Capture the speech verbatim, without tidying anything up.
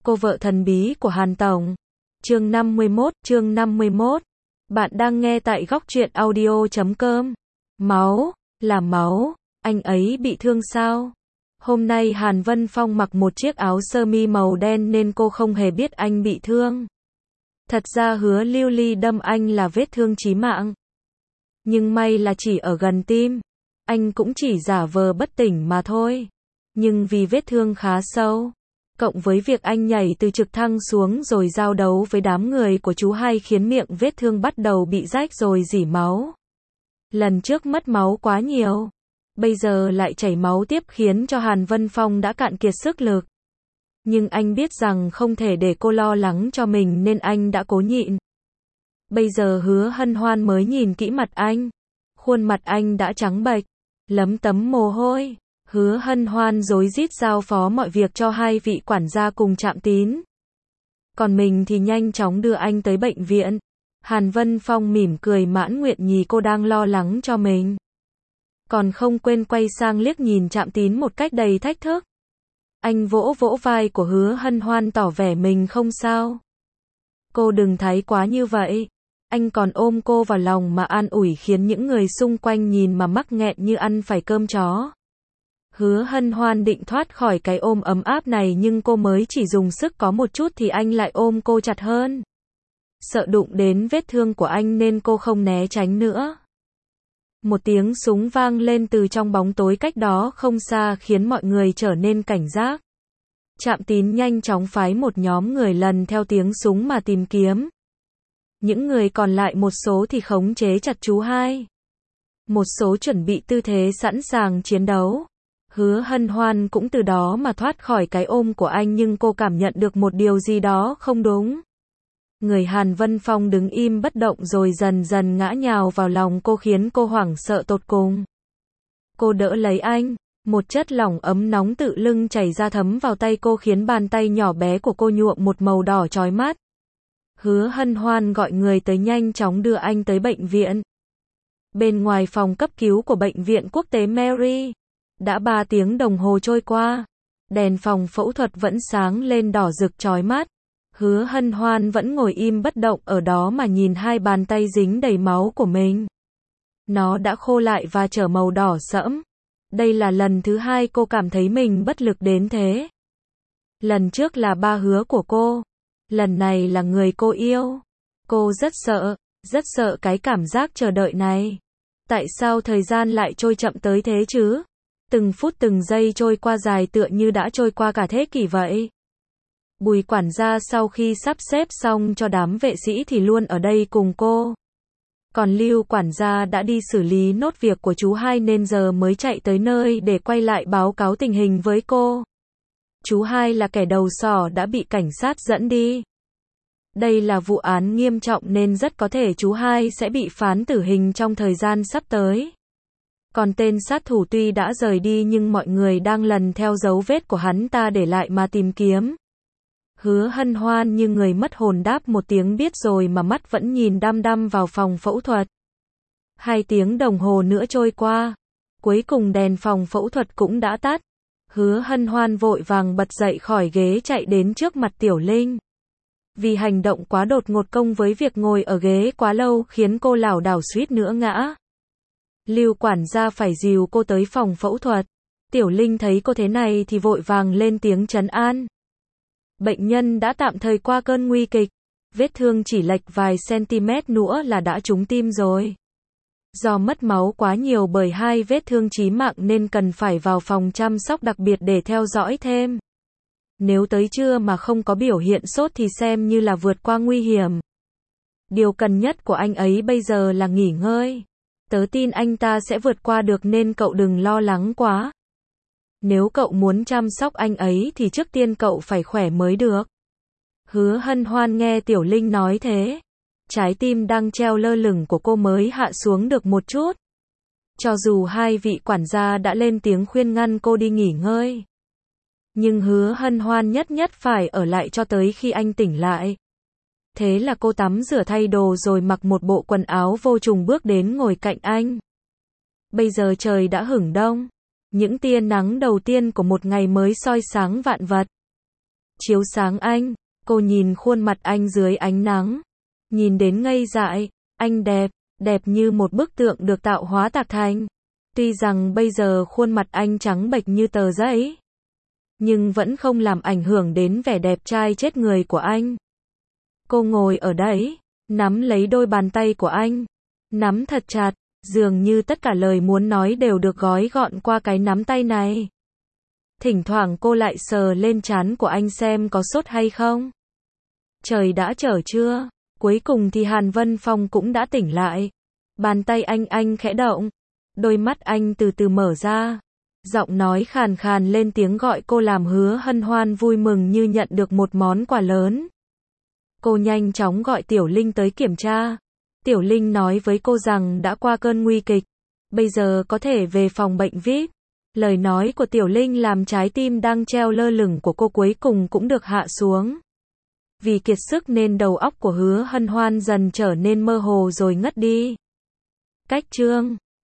Cô vợ thần bí của Hàn Tổng. Chương năm mươi mốt, chương năm mươi mốt. Bạn đang nghe tại góc truyện audio chấm com. Máu, là máu, anh ấy bị thương sao? Hôm nay Hàn Vân Phong mặc một chiếc áo sơ mi màu đen nên cô không hề biết anh bị thương. Thật ra Hứa Lưu Ly đâm anh là vết thương chí mạng. Nhưng may là chỉ ở gần tim. Anh cũng chỉ giả vờ bất tỉnh mà thôi. Nhưng vì vết thương khá sâu, cộng với việc anh nhảy từ trực thăng xuống rồi giao đấu với đám người của chú hai khiến miệng vết thương bắt đầu bị rách rồi rỉ máu. Lần trước mất máu quá nhiều, bây giờ lại chảy máu tiếp khiến cho Hàn Vân Phong đã cạn kiệt sức lực. Nhưng anh biết rằng không thể để cô lo lắng cho mình nên anh đã cố nhịn. Bây giờ Hứa Hân Hoan mới nhìn kỹ mặt anh. Khuôn mặt anh đã trắng bệch, lấm tấm mồ hôi. Hứa Hân Hoan rối rít giao phó mọi việc cho hai vị quản gia cùng Trạm Tín. Còn mình thì nhanh chóng đưa anh tới bệnh viện. Hàn Vân Phong mỉm cười mãn nguyện nhì cô đang lo lắng cho mình. Còn không quên quay sang liếc nhìn Trạm Tín một cách đầy thách thức. Anh vỗ vỗ vai của Hứa Hân Hoan tỏ vẻ mình không sao. Cô đừng thái quá như vậy. Anh còn ôm cô vào lòng mà an ủi khiến những người xung quanh nhìn mà mắc nghẹn như ăn phải cơm chó. Hứa Hân Hoan định thoát khỏi cái ôm ấm áp này nhưng cô mới chỉ dùng sức có một chút thì anh lại ôm cô chặt hơn. Sợ đụng đến vết thương của anh nên cô không né tránh nữa. Một tiếng súng vang lên từ trong bóng tối cách đó không xa khiến mọi người trở nên cảnh giác. Trạm Tín nhanh chóng phái một nhóm người lần theo tiếng súng mà tìm kiếm. Những người còn lại một số thì khống chế chặt chú hai. Một số chuẩn bị tư thế sẵn sàng chiến đấu. Hứa Hân Hoan cũng từ đó mà thoát khỏi cái ôm của anh nhưng cô cảm nhận được một điều gì đó không đúng. Người Hàn Vân Phong đứng im bất động rồi dần dần ngã nhào vào lòng cô khiến cô hoảng sợ tột cùng. Cô đỡ lấy anh, một chất lỏng ấm nóng tự lưng chảy ra thấm vào tay cô khiến bàn tay nhỏ bé của cô nhuộm một màu đỏ chói mắt. Hứa Hân Hoan gọi người tới nhanh chóng đưa anh tới bệnh viện. Bên ngoài phòng cấp cứu của bệnh viện quốc tế Mary, đã ba tiếng đồng hồ trôi qua, đèn phòng phẫu thuật vẫn sáng lên đỏ rực chói mắt. Hứa Hân Hoan vẫn ngồi im bất động ở đó mà nhìn hai bàn tay dính đầy máu của mình. Nó đã khô lại và trở màu đỏ sẫm. Đây là lần thứ hai cô cảm thấy mình bất lực đến thế. Lần trước là ba Hứa của cô. Lần này là người cô yêu. Cô rất sợ, rất sợ cái cảm giác chờ đợi này. Tại sao thời gian lại trôi chậm tới thế chứ? Từng phút từng giây trôi qua dài tựa như đã trôi qua cả thế kỷ vậy. Bùi quản gia sau khi sắp xếp xong cho đám vệ sĩ thì luôn ở đây cùng cô. Còn Lưu quản gia đã đi xử lý nốt việc của chú hai nên giờ mới chạy tới nơi để quay lại báo cáo tình hình với cô. Chú hai là kẻ đầu sỏ đã bị cảnh sát dẫn đi. Đây là vụ án nghiêm trọng nên rất có thể chú hai sẽ bị phán tử hình trong thời gian sắp tới. Còn tên sát thủ tuy đã rời đi nhưng mọi người đang lần theo dấu vết của hắn ta để lại mà tìm kiếm. Hứa Hân Hoan như người mất hồn đáp một tiếng biết rồi mà mắt vẫn nhìn đăm đăm vào phòng phẫu thuật. Hai tiếng đồng hồ nữa trôi qua. Cuối cùng đèn phòng phẫu thuật cũng đã tắt. Hứa Hân Hoan vội vàng bật dậy khỏi ghế chạy đến trước mặt Tiểu Linh. Vì hành động quá đột ngột công với việc ngồi ở ghế quá lâu khiến cô lảo đảo suýt nữa ngã. Lưu quản gia phải dìu cô tới phòng phẫu thuật. Tiểu Linh thấy cô thế này thì vội vàng lên tiếng trấn an. Bệnh nhân đã tạm thời qua cơn nguy kịch. Vết thương chỉ lệch vài cm nữa là đã trúng tim rồi. Do mất máu quá nhiều bởi hai vết thương chí mạng nên cần phải vào phòng chăm sóc đặc biệt để theo dõi thêm. Nếu tới trưa mà không có biểu hiện sốt thì xem như là vượt qua nguy hiểm. Điều cần nhất của anh ấy bây giờ là nghỉ ngơi. Tớ tin anh ta sẽ vượt qua được nên cậu đừng lo lắng quá. Nếu cậu muốn chăm sóc anh ấy thì trước tiên cậu phải khỏe mới được. Hứa Hân Hoan nghe Tiểu Linh nói thế. Trái tim đang treo lơ lửng của cô mới hạ xuống được một chút. Cho dù hai vị quản gia đã lên tiếng khuyên ngăn cô đi nghỉ ngơi. Nhưng Hứa Hân Hoan nhất nhất phải ở lại cho tới khi anh tỉnh lại. Thế là cô tắm rửa thay đồ rồi mặc một bộ quần áo vô trùng bước đến ngồi cạnh anh. Bây giờ trời đã hửng đông. Những tia nắng đầu tiên của một ngày mới soi sáng vạn vật. chiếu sáng anh. Cô nhìn khuôn mặt anh dưới ánh nắng, nhìn đến ngây dại. Anh đẹp, đẹp như một bức tượng được tạo hóa tạc thành. Tuy rằng bây giờ khuôn mặt anh trắng bệch như tờ giấy, nhưng vẫn không làm ảnh hưởng đến vẻ đẹp trai chết người của anh. Cô ngồi ở đấy, nắm lấy đôi bàn tay của anh, nắm thật chặt, dường như tất cả lời muốn nói đều được gói gọn qua cái nắm tay này. Thỉnh thoảng cô lại sờ lên trán của anh xem có sốt hay không. Trời đã trở chưa? Cuối cùng thì Hàn Vân Phong cũng đã tỉnh lại. Bàn tay anh anh khẽ động, đôi mắt anh từ từ mở ra. Giọng nói khàn khàn lên tiếng gọi cô làm Hứa Hân Hoan vui mừng như nhận được một món quà lớn. Cô nhanh chóng gọi Tiểu Linh tới kiểm tra. Tiểu Linh nói với cô rằng đã qua cơn nguy kịch, bây giờ có thể về phòng bệnh vi ai pi. Lời nói của Tiểu Linh làm trái tim đang treo lơ lửng của cô cuối cùng cũng được hạ xuống. Vì kiệt sức nên đầu óc của Hứa Hân Hoan dần trở nên mơ hồ rồi ngất đi. Cách chương